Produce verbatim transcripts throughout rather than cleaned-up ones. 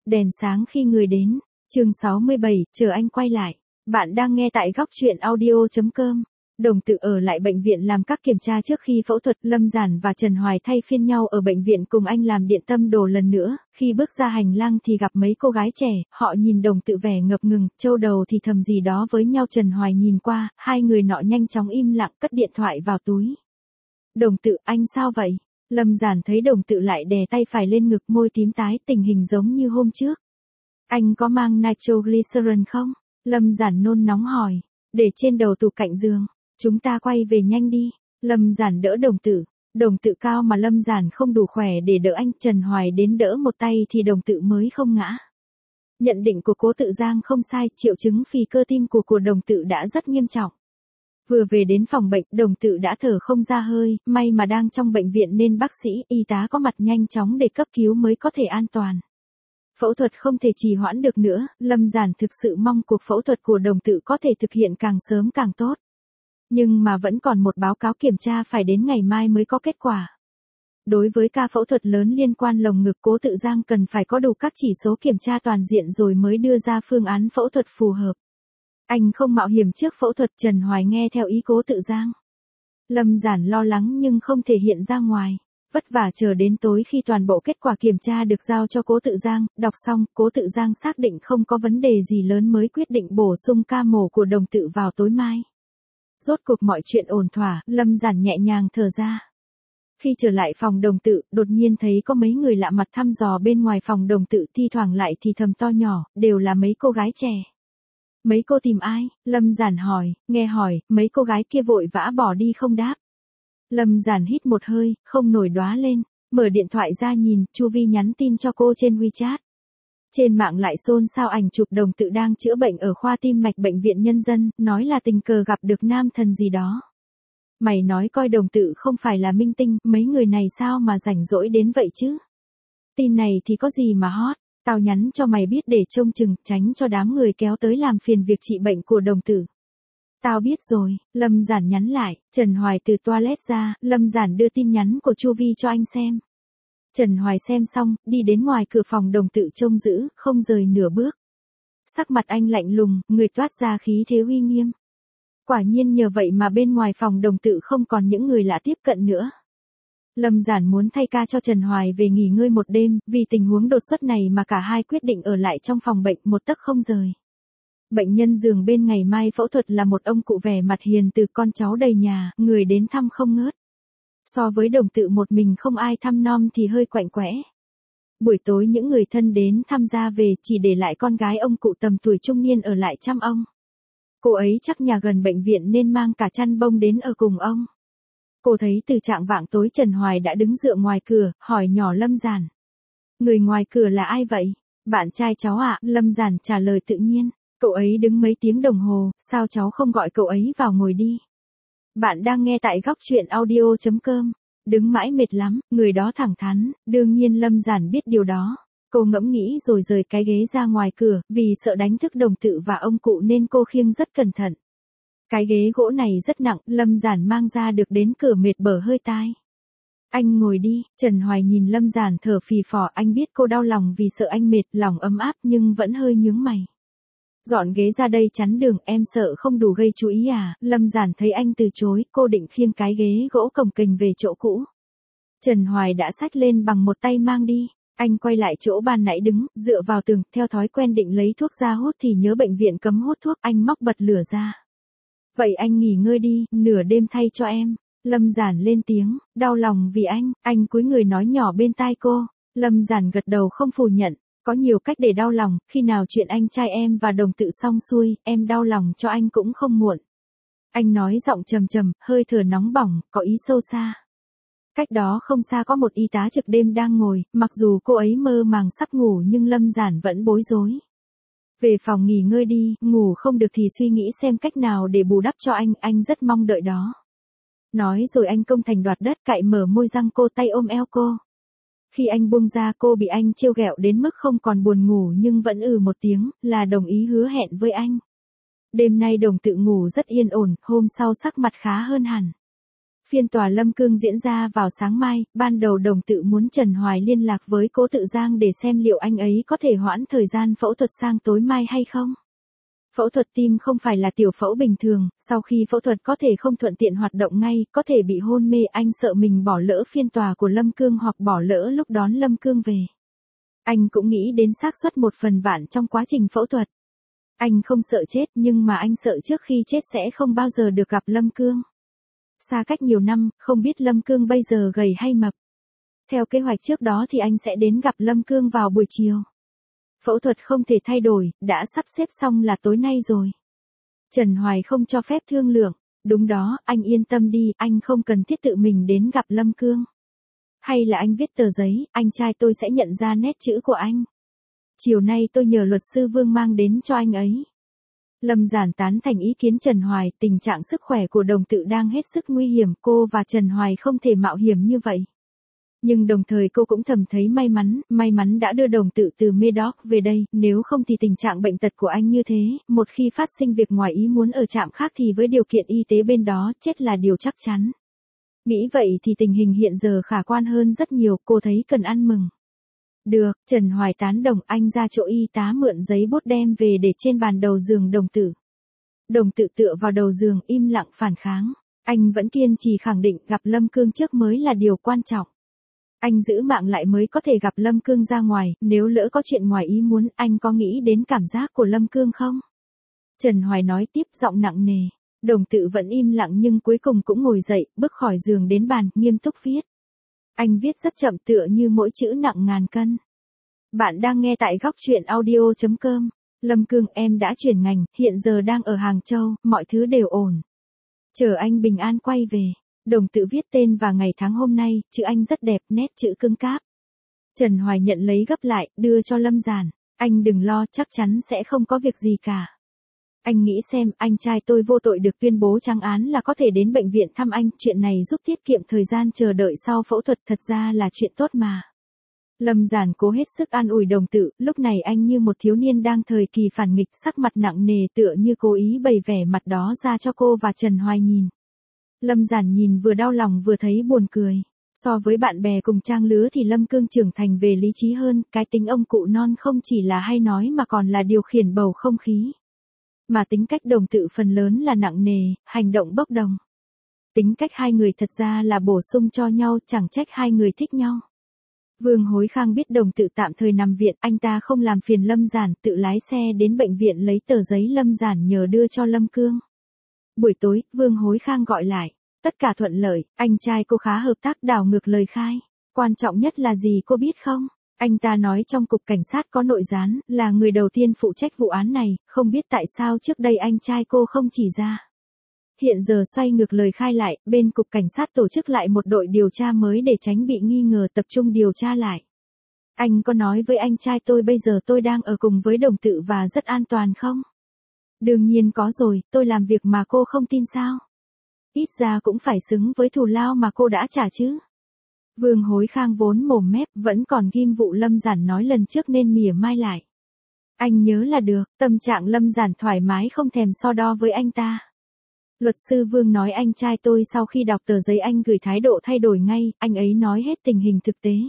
Đèn sáng khi người đến. Chương sáu mươi bảy, chờ anh quay lại. Bạn đang nghe tại góc truyện audio chấm com. Đồng Tự ở lại bệnh viện làm các kiểm tra trước khi phẫu thuật. Lâm Giản và Trần Hoài thay phiên nhau ở bệnh viện cùng anh làm điện tâm đồ lần nữa. Khi bước ra hành lang thì gặp mấy cô gái trẻ, họ nhìn Đồng Tự vẻ ngập ngừng, châu đầu thì thầm gì đó với nhau. Trần Hoài nhìn qua, hai người nọ nhanh chóng im lặng cất điện thoại vào túi. Đồng Tự, anh sao vậy? Lâm Giản thấy Đồng Tự lại đè tay phải lên ngực, môi tím tái, tình hình giống như hôm trước. Anh có mang nitroglycerin không? Lâm Giản nôn nóng hỏi. Để trên đầu tủ cạnh giường. Chúng ta quay về nhanh đi. Lâm Giản đỡ Đồng Tự. Đồng Tự cao mà Lâm Giản không đủ khỏe để đỡ anh. Trần Hoài đến đỡ một tay thì Đồng Tự mới không ngã. Nhận định của Cố Tự Giang không sai, triệu chứng phì cơ tim của của Đồng Tự đã rất nghiêm trọng. Vừa về đến phòng bệnh, Đồng Tự đã thở không ra hơi, may mà đang trong bệnh viện nên bác sĩ, y tá có mặt nhanh chóng để cấp cứu mới có thể an toàn. Phẫu thuật không thể trì hoãn được nữa, Lâm Giản thực sự mong cuộc phẫu thuật của Đồng Tự có thể thực hiện càng sớm càng tốt. Nhưng mà vẫn còn một báo cáo kiểm tra phải đến ngày mai mới có kết quả. Đối với ca phẫu thuật lớn liên quan lồng ngực, Cố Tự Giang cần phải có đủ các chỉ số kiểm tra toàn diện rồi mới đưa ra phương án phẫu thuật phù hợp. Anh không mạo hiểm trước phẫu thuật. Trần Hoài nghe theo ý Cố Tự Giang. Lâm Giản lo lắng nhưng không thể hiện ra ngoài. Vất vả chờ đến tối khi toàn bộ kết quả kiểm tra được giao cho Cố Tự Giang, đọc xong, Cố Tự Giang xác định không có vấn đề gì lớn mới quyết định bổ sung ca mổ của Đồng Tự vào tối mai. Rốt cuộc mọi chuyện ổn thỏa, Lâm Giản nhẹ nhàng thở ra. Khi trở lại phòng Đồng Tự, đột nhiên thấy có mấy người lạ mặt thăm dò bên ngoài phòng Đồng Tự, thi thoảng lại thì thầm to nhỏ, đều là mấy cô gái trẻ. Mấy cô tìm ai? Lâm Giản hỏi, nghe hỏi, mấy cô gái kia vội vã bỏ đi không đáp. Lâm Giản hít một hơi, không nổi đoá lên, mở điện thoại ra nhìn, Chu Vi nhắn tin cho cô trên WeChat. Trên mạng lại xôn xao ảnh chụp Đồng Tự đang chữa bệnh ở khoa tim mạch bệnh viện Nhân dân, nói là tình cờ gặp được nam thần gì đó. Mày nói coi Đồng Tự không phải là minh tinh, mấy người này sao mà rảnh rỗi đến vậy chứ? Tin này thì có gì mà hot, tao nhắn cho mày biết để trông chừng, tránh cho đám người kéo tới làm phiền việc trị bệnh của Đồng Tự. Tao biết rồi, Lâm Giản nhắn lại. Trần Hoài từ toilet ra, Lâm Giản đưa tin nhắn của Chu Vi cho anh xem. Trần Hoài xem xong, đi đến ngoài cửa phòng Đồng Tự trông giữ, không rời nửa bước. Sắc mặt anh lạnh lùng, người toát ra khí thế uy nghiêm. Quả nhiên nhờ vậy mà bên ngoài phòng Đồng Tự không còn những người lạ tiếp cận nữa. Lâm Giản muốn thay ca cho Trần Hoài về nghỉ ngơi một đêm, vì tình huống đột xuất này mà cả hai quyết định ở lại trong phòng bệnh một tấc không rời. Bệnh nhân giường bên ngày mai phẫu thuật là một ông cụ vẻ mặt hiền từ, con cháu đầy nhà, người đến thăm không ngớt. So với Đồng Tự một mình không ai thăm nom thì hơi quạnh quẽ. Buổi tối những người thân đến thăm ra về, chỉ để lại con gái ông cụ tầm tuổi trung niên ở lại chăm ông. Cô ấy chắc nhà gần bệnh viện nên mang cả chăn bông đến ở cùng ông. Cô thấy từ trạng vạng tối Trần Hoài đã đứng dựa ngoài cửa, hỏi nhỏ Lâm Giản. Người ngoài cửa là ai vậy? Bạn trai cháu ạ, Lâm Giản trả lời tự nhiên. Cậu ấy đứng mấy tiếng đồng hồ, sao cháu không gọi cậu ấy vào ngồi đi? Bạn đang nghe tại góc truyện audio chấm com. Đứng mãi mệt lắm, người đó thẳng thắn, đương nhiên Lâm Giản biết điều đó. Cô ngẫm nghĩ rồi rời cái ghế ra ngoài cửa, vì sợ đánh thức Đồng Tự và ông cụ nên cô khiêng rất cẩn thận. Cái ghế gỗ này rất nặng, Lâm Giản mang ra được đến cửa mệt bở hơi tai. Anh ngồi đi. Trần Hoài nhìn Lâm Giản thở phì phò, anh biết cô đau lòng vì sợ anh mệt, lòng ấm áp nhưng vẫn hơi nhướng mày. Dọn ghế ra đây chắn đường, em sợ không đủ gây chú ý à? Lâm Giản thấy anh từ chối, cô định khiêng cái ghế gỗ cồng kềnh về chỗ cũ. Trần Hoài đã xách lên bằng một tay mang đi. Anh quay lại chỗ ban nãy đứng, dựa vào tường, theo thói quen định lấy thuốc ra hút thì nhớ bệnh viện cấm hút thuốc, anh móc bật lửa ra. Vậy anh nghỉ ngơi đi, nửa đêm thay cho em. Lâm Giản lên tiếng, đau lòng vì anh, anh cúi người nói nhỏ bên tai cô. Lâm Giản gật đầu không phủ nhận. Có nhiều cách để đau lòng, khi nào chuyện anh trai em và Đồng Tự xong xuôi, em đau lòng cho anh cũng không muộn. Anh nói giọng trầm trầm, hơi thở nóng bỏng, có ý sâu xa. Cách đó không xa có một y tá trực đêm đang ngồi, mặc dù cô ấy mơ màng sắp ngủ nhưng Lâm Giản vẫn bối rối. Về phòng nghỉ ngơi đi, ngủ không được thì suy nghĩ xem cách nào để bù đắp cho anh, anh rất mong đợi đó. Nói rồi anh công thành đoạt đất, cạy mở môi răng cô, tay ôm eo cô. Khi anh buông ra cô bị anh trêu ghẹo đến mức không còn buồn ngủ nhưng vẫn ừ một tiếng, là đồng ý hứa hẹn với anh. Đêm nay Đồng Tự ngủ rất yên ổn, hôm sau sắc mặt khá hơn hẳn. Phiên tòa Lâm Cương diễn ra vào sáng mai, ban đầu đồng tự muốn Trần Hoài liên lạc với Cố Tự Giang để xem liệu anh ấy có thể hoãn thời gian phẫu thuật sang tối mai hay không. Phẫu thuật tim không phải là tiểu phẫu bình thường, sau khi phẫu thuật có thể không thuận tiện hoạt động ngay, có thể bị hôn mê. Anh sợ mình bỏ lỡ phiên tòa của Lâm Cương hoặc bỏ lỡ lúc đón Lâm Cương về. Anh cũng nghĩ đến xác suất một phần vạn trong quá trình phẫu thuật. Anh không sợ chết nhưng mà anh sợ trước khi chết sẽ không bao giờ được gặp Lâm Cương. Xa cách nhiều năm, không biết Lâm Cương bây giờ gầy hay mập. Theo kế hoạch trước đó thì anh sẽ đến gặp Lâm Cương vào buổi chiều. Phẫu thuật không thể thay đổi, đã sắp xếp xong là tối nay rồi. Trần Hoài không cho phép thương lượng. Đúng đó, anh yên tâm đi, anh không cần thiết tự mình đến gặp Lâm Cương. Hay là anh viết tờ giấy, anh trai tôi sẽ nhận ra nét chữ của anh. Chiều nay tôi nhờ luật sư Vương mang đến cho anh ấy. Lâm Giản tán thành ý kiến Trần Hoài, tình trạng sức khỏe của đồng tự đang hết sức nguy hiểm, cô và Trần Hoài không thể mạo hiểm như vậy. Nhưng đồng thời cô cũng thầm thấy may mắn, may mắn đã đưa đồng tự từ Medoc về đây, nếu không thì tình trạng bệnh tật của anh như thế, một khi phát sinh việc ngoài ý muốn ở trạm khác thì với điều kiện y tế bên đó, chết là điều chắc chắn. Nghĩ vậy thì tình hình hiện giờ khả quan hơn rất nhiều, cô thấy cần ăn mừng. Được, Trần Hoài tán đồng, anh ra chỗ y tá mượn giấy bút đem về để trên bàn đầu giường đồng tự. Đồng tự tựa vào đầu giường im lặng phản kháng. Anh vẫn kiên trì khẳng định gặp Lâm Cương trước mới là điều quan trọng. Anh giữ mạng lại mới có thể gặp Lâm Cương ra ngoài, nếu lỡ có chuyện ngoài ý muốn, anh có nghĩ đến cảm giác của Lâm Cương không? Trần Hoài nói tiếp giọng nặng nề. Đồng tự vẫn im lặng nhưng cuối cùng cũng ngồi dậy, bước khỏi giường đến bàn, nghiêm túc viết. Anh viết rất chậm tựa như mỗi chữ nặng ngàn cân. Bạn đang nghe tại góc truyện audio chấm com. Lâm Cương, em đã chuyển ngành, hiện giờ đang ở Hàng Châu, mọi thứ đều ổn. Chờ anh bình an quay về. Đồng tự viết tên và ngày tháng hôm nay, chữ anh rất đẹp, nét chữ cứng cáp. Trần Hoài nhận lấy gấp lại, đưa cho Lâm Giản. Anh đừng lo, chắc chắn sẽ không có việc gì cả. Anh nghĩ xem, anh trai tôi vô tội được tuyên bố trắng án là có thể đến bệnh viện thăm anh, chuyện này giúp tiết kiệm thời gian chờ đợi sau phẫu thuật, thật ra là chuyện tốt mà. Lâm Giản cố hết sức an ủi đồng tự, lúc này anh như một thiếu niên đang thời kỳ phản nghịch, sắc mặt nặng nề tựa như cố ý bày vẻ mặt đó ra cho cô và Trần Hoài nhìn. Lâm Giản nhìn vừa đau lòng vừa thấy buồn cười. So với bạn bè cùng trang lứa thì Lâm Cương trưởng thành về lý trí hơn, cái tính ông cụ non không chỉ là hay nói mà còn là điều khiển bầu không khí. Mà tính cách đồng tự phần lớn là nặng nề, hành động bốc đồng. Tính cách hai người thật ra là bổ sung cho nhau, chẳng trách hai người thích nhau. Vương Hối Khang biết đồng tự tạm thời nằm viện, anh ta không làm phiền Lâm Giản, tự lái xe đến bệnh viện lấy tờ giấy Lâm Giản nhờ đưa cho Lâm Cương. Buổi tối, Vương Hối Khang gọi lại. Tất cả thuận lợi, anh trai cô khá hợp tác, đảo ngược lời khai. Quan trọng nhất là gì cô biết không? Anh ta nói trong cục cảnh sát có nội gián, là người đầu tiên phụ trách vụ án này, không biết tại sao trước đây anh trai cô không chỉ ra. Hiện giờ xoay ngược lời khai lại, bên cục cảnh sát tổ chức lại một đội điều tra mới để tránh bị nghi ngờ, tập trung điều tra lại. Anh có nói với anh trai tôi bây giờ tôi đang ở cùng với đồng tự và rất an toàn không? Đương nhiên có rồi, tôi làm việc mà cô không tin sao? Ít ra cũng phải xứng với thù lao mà cô đã trả chứ. Vương Hối Khang vốn mồm mép, vẫn còn ghim vụ Lâm Giản nói lần trước nên mỉa mai lại. Anh nhớ là được, tâm trạng Lâm Giản thoải mái không thèm so đo với anh ta. Luật sư Vương nói anh trai tôi sau khi đọc tờ giấy anh gửi thái độ thay đổi ngay, anh ấy nói hết tình hình thực tế.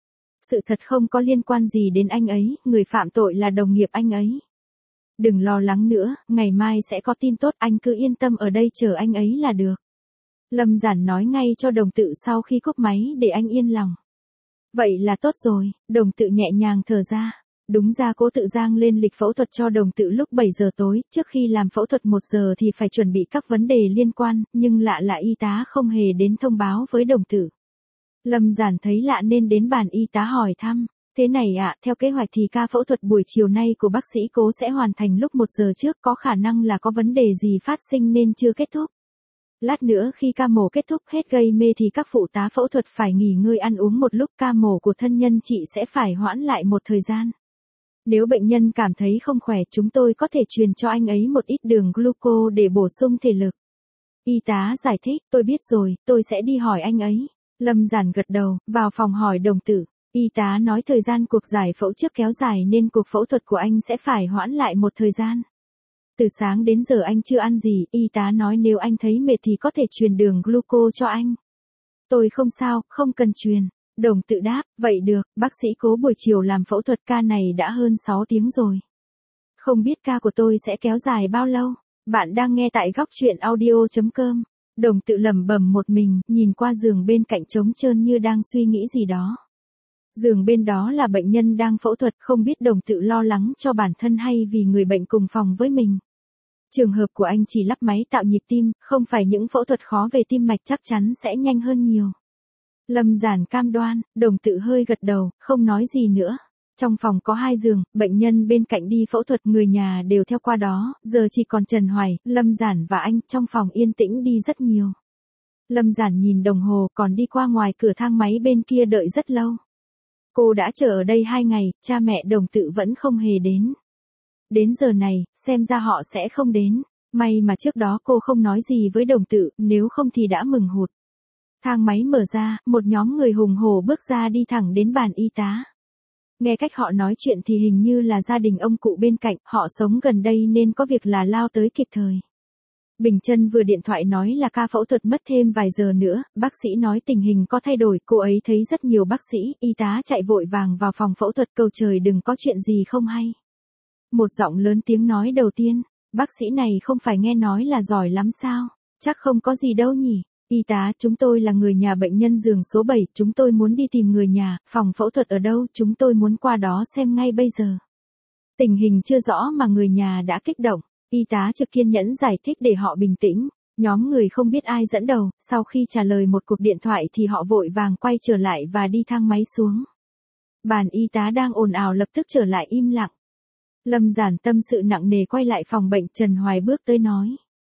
Sự thật không có liên quan gì đến anh ấy, người phạm tội là đồng nghiệp anh ấy. Đừng lo lắng nữa, ngày mai sẽ có tin tốt, anh cứ yên tâm ở đây chờ anh ấy là được. Lâm Giản nói ngay cho đồng tự sau khi cúp máy để anh yên lòng. Vậy là tốt rồi, đồng tự nhẹ nhàng thở ra. Đúng ra Cố Tự Giang lên lịch phẫu thuật cho đồng tự lúc bảy giờ tối, trước khi làm phẫu thuật một giờ thì phải chuẩn bị các vấn đề liên quan, nhưng lạ là y tá không hề đến thông báo với đồng tự. Lâm Giản thấy lạ nên đến bàn y tá hỏi thăm. Thế này ạ, theo kế hoạch thì ca phẫu thuật buổi chiều nay của bác sĩ Cố sẽ hoàn thành lúc một giờ trước, có khả năng là có vấn đề gì phát sinh nên chưa kết thúc. Lát nữa khi ca mổ kết thúc hết gây mê thì các phụ tá phẫu thuật phải nghỉ ngơi ăn uống một lúc, ca mổ của thân nhân chị sẽ phải hoãn lại một thời gian. Nếu bệnh nhân cảm thấy không khỏe chúng tôi có thể truyền cho anh ấy một ít đường gluco để bổ sung thể lực. Y tá giải thích, tôi biết rồi, tôi sẽ đi hỏi anh ấy. Lâm Giản gật đầu, vào phòng hỏi đồng tử. Y tá nói thời gian cuộc giải phẫu trước kéo dài nên cuộc phẫu thuật của anh sẽ phải hoãn lại một thời gian. Từ sáng đến giờ anh chưa ăn gì, y tá nói nếu anh thấy mệt thì có thể truyền đường gluco cho anh. Tôi không sao, không cần truyền. Đồng tự đáp, vậy được, bác sĩ cố buổi chiều làm phẫu thuật, ca này đã hơn sáu tiếng rồi. Không biết ca của tôi sẽ kéo dài bao lâu. Bạn đang nghe tại góc truyện audio chấm com. Đồng tự lẩm bẩm một mình, nhìn qua giường bên cạnh trống trơn như đang suy nghĩ gì đó. Giường bên đó là bệnh nhân đang phẫu thuật, không biết đồng tự lo lắng cho bản thân hay vì người bệnh cùng phòng với mình. Trường hợp của anh chỉ lắp máy tạo nhịp tim, không phải những phẫu thuật khó về tim mạch chắc chắn sẽ nhanh hơn nhiều. Lâm Giản cam đoan, đồng tự hơi gật đầu, không nói gì nữa. Trong phòng có hai giường, bệnh nhân bên cạnh đi phẫu thuật, người nhà đều theo qua đó, giờ chỉ còn Trần Hoài, Lâm Giản và anh, trong phòng yên tĩnh đi rất nhiều. Lâm Giản nhìn đồng hồ, còn đi qua ngoài cửa thang máy bên kia đợi rất lâu. Cô đã chờ ở đây hai ngày, cha mẹ đồng tự vẫn không hề đến. Đến giờ này, xem ra họ sẽ không đến. May mà trước đó cô không nói gì với đồng tự, nếu không thì đã mừng hụt. Thang máy mở ra, một nhóm người hùng hổ bước ra đi thẳng đến bàn y tá. Nghe cách họ nói chuyện thì hình như là gia đình ông cụ bên cạnh, họ sống gần đây nên có việc là lao tới kịp thời. Bình Trân vừa điện thoại nói là ca phẫu thuật mất thêm vài giờ nữa, bác sĩ nói tình hình có thay đổi, cô ấy thấy rất nhiều bác sĩ, y tá chạy vội vàng vào phòng phẫu thuật, cầu trời đừng có chuyện gì không hay. Một giọng lớn tiếng nói đầu tiên, bác sĩ này không phải nghe nói là giỏi lắm sao, chắc không có gì đâu nhỉ. Y tá, chúng tôi là người nhà bệnh nhân giường số bảy, chúng tôi muốn đi tìm người nhà, phòng phẫu thuật ở đâu, chúng tôi muốn qua đó xem ngay bây giờ. Tình hình chưa rõ mà người nhà đã kích động, y tá trực kiên nhẫn giải thích để họ bình tĩnh, nhóm người không biết ai dẫn đầu, sau khi trả lời một cuộc điện thoại thì họ vội vàng quay trở lại và đi thang máy xuống. Bàn y tá đang ồn ào lập tức trở lại im lặng. Lâm Giản tâm sự nặng nề quay lại phòng bệnh, Trần Hoài bước tới nói.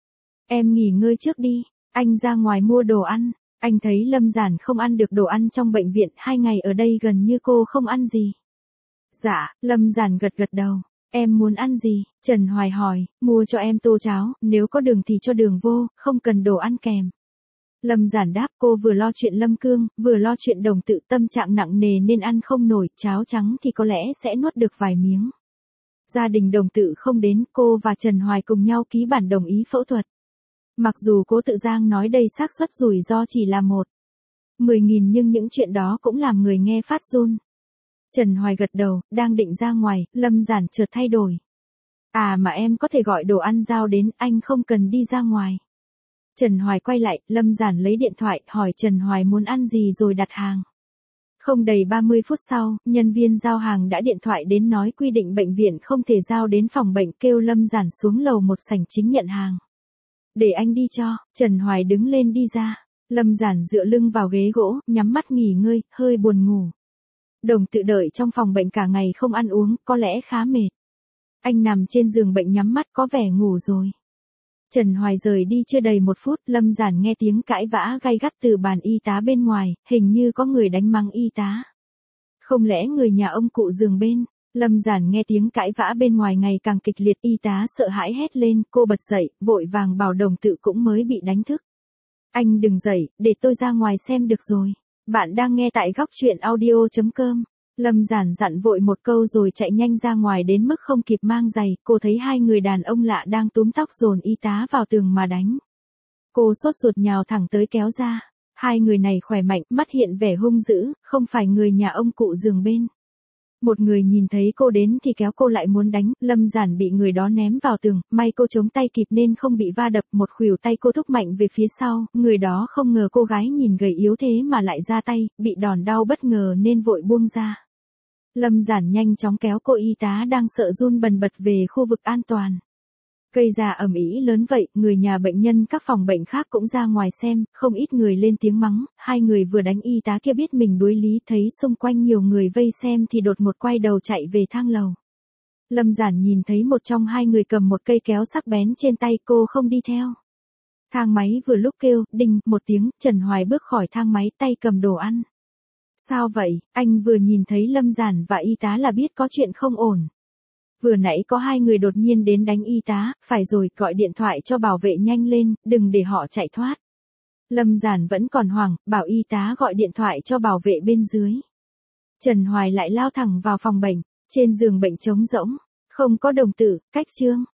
Em nghỉ ngơi trước đi. Anh ra ngoài mua đồ ăn, anh thấy Lâm Giản không ăn được đồ ăn trong bệnh viện, hai ngày ở đây gần như cô không ăn gì. Dạ, Lâm Giản gật gật đầu, em muốn ăn gì? Trần Hoài hỏi, mua cho em tô cháo, nếu có đường thì cho đường vô, không cần đồ ăn kèm. Lâm Giản đáp, cô vừa lo chuyện Lâm Cương, vừa lo chuyện đồng tự, tâm trạng nặng nề nên ăn không nổi, cháo trắng thì có lẽ sẽ nuốt được vài miếng. Gia đình đồng tự không đến, cô và Trần Hoài cùng nhau ký bản đồng ý phẫu thuật. Mặc dù Cố Tự Giang nói đây xác suất rủi ro chỉ là một mười nghìn nhưng những chuyện đó cũng làm người nghe phát run. Trần Hoài gật đầu, đang định ra ngoài, Lâm Giản chợt thay đổi. À mà em có thể gọi đồ ăn giao đến, anh không cần đi ra ngoài. Trần Hoài quay lại, Lâm Giản lấy điện thoại, hỏi Trần Hoài muốn ăn gì rồi đặt hàng. Không đầy ba mươi phút sau, nhân viên giao hàng đã điện thoại đến nói quy định bệnh viện không thể giao đến phòng bệnh, kêu Lâm Giản xuống lầu một sảnh chính nhận hàng. Để anh đi cho, Trần Hoài đứng lên đi ra. Lâm Giản dựa lưng vào ghế gỗ, nhắm mắt nghỉ ngơi, hơi buồn ngủ. Đồng tự đợi trong phòng bệnh cả ngày không ăn uống, có lẽ khá mệt. Anh nằm trên giường bệnh nhắm mắt có vẻ ngủ rồi. Trần Hoài rời đi chưa đầy một phút, Lâm Giản nghe tiếng cãi vã gay gắt từ bàn y tá bên ngoài, hình như có người đánh mắng y tá. Không lẽ người nhà ông cụ giường bên? Lâm Giản nghe tiếng cãi vã bên ngoài ngày càng kịch liệt, y tá sợ hãi hét lên, cô bật dậy, vội vàng bảo đồng tự cũng mới bị đánh thức. Anh đừng dậy, để tôi ra ngoài xem được rồi. Bạn đang nghe tại góc truyện audio chấm com. Lâm Giản dặn vội một câu rồi chạy nhanh ra ngoài đến mức không kịp mang giày, cô thấy hai người đàn ông lạ đang túm tóc dồn y tá vào tường mà đánh. Cô sốt ruột nhào thẳng tới kéo ra. Hai người này khỏe mạnh, mắt hiện vẻ hung dữ, không phải người nhà ông cụ giường bên. Một người nhìn thấy cô đến thì kéo cô lại muốn đánh, Lâm Giản bị người đó ném vào tường, may cô chống tay kịp nên không bị va đập, một khuỷu tay cô thúc mạnh về phía sau, người đó không ngờ cô gái nhìn gầy yếu thế mà lại ra tay, bị đòn đau bất ngờ nên vội buông ra. Lâm Giản nhanh chóng kéo cô y tá đang sợ run bần bật về khu vực an toàn. Gây ra ầm ĩ lớn vậy, người nhà bệnh nhân các phòng bệnh khác cũng ra ngoài xem, không ít người lên tiếng mắng, hai người vừa đánh y tá kia biết mình đuối lý, thấy xung quanh nhiều người vây xem thì đột ngột quay đầu chạy về thang lầu. Lâm Giản nhìn thấy một trong hai người cầm một cây kéo sắc bén trên tay, cô không đi theo. Thang máy vừa lúc kêu, đinh, một tiếng, Trần Hoài bước khỏi thang máy tay cầm đồ ăn. Sao vậy, anh vừa nhìn thấy Lâm Giản và y tá là biết có chuyện không ổn. Vừa nãy có hai người đột nhiên đến đánh y tá, phải rồi, gọi điện thoại cho bảo vệ nhanh lên, đừng để họ chạy thoát. Lâm Giản vẫn còn hoảng, bảo y tá gọi điện thoại cho bảo vệ bên dưới. Trần Hoài lại lao thẳng vào phòng bệnh, trên giường bệnh trống rỗng, không có đồng tử, cách chương.